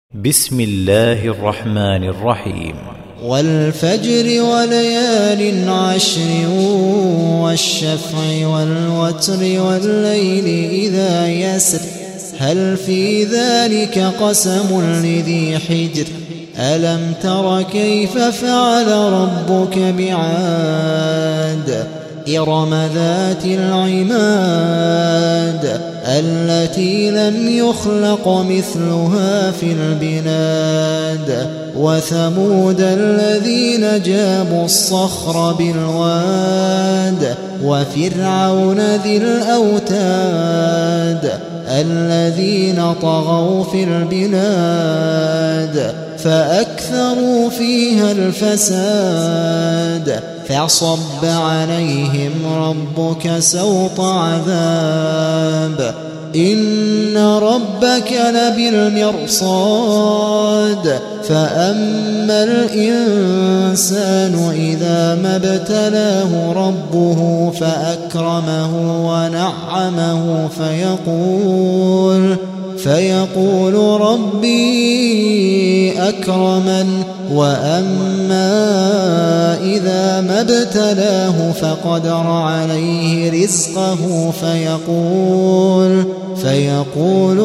بسم الله الرحمن الرحيم. والفجر وليال عشر والشفع والوتر والليل إذا يسر هل في ذلك قسم لذي حجر ألم تر كيف فعل ربك بعاد إرم ذات العماد التي لم يخلق مثلها في البلاد وثمود الذين جابوا الصخر بالواد وفرعون ذي الأوتاد الذين طغوا في البلاد فأكثروا فيها الفساد فصب عليهم ربك سوط عذاب إن ربك لبالمرصاد فأما الإنسان إذا ما ابتلاه ربه فأكرمه ونعمه فيقول ربي أكرمن وأما إذا ما ابتلاه فقدر عليه رزقه فيقول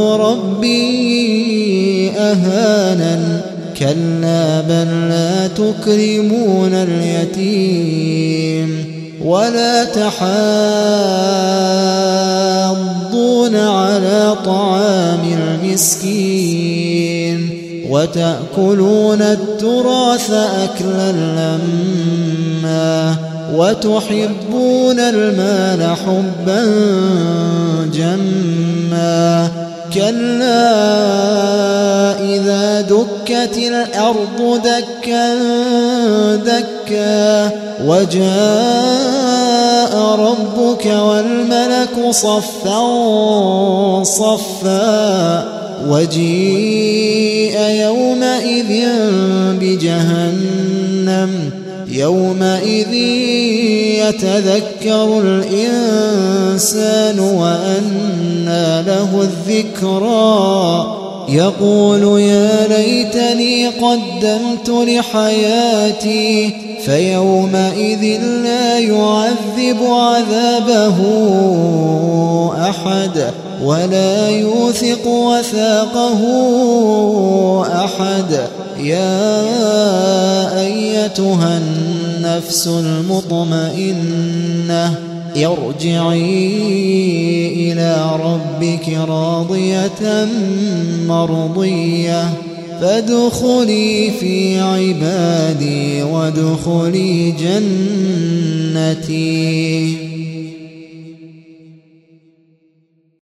ربي أهانن كلا بل لا تكرمون اليتيم ولا تحاضون على طعام المسكين وتأكلون التراث أكلا لما وتحبون المال حبا جما كلا إذا دكت الأرض دكا دكا وجاء ربك والملك صفا صفا وجيء يومئذ بجهنم يومئذ يتذكر الإنسان وأنى له الذكرى يقول يا ليتني قدمت لحياتي فيومئذ لا يعذب عذابه أحد ولا يوثق وثاقه أحد يا أيتها النفس المطمئنة ارجعي إلى ربك راضية مرضية فادخلي في عبادي وادخلي جنتي.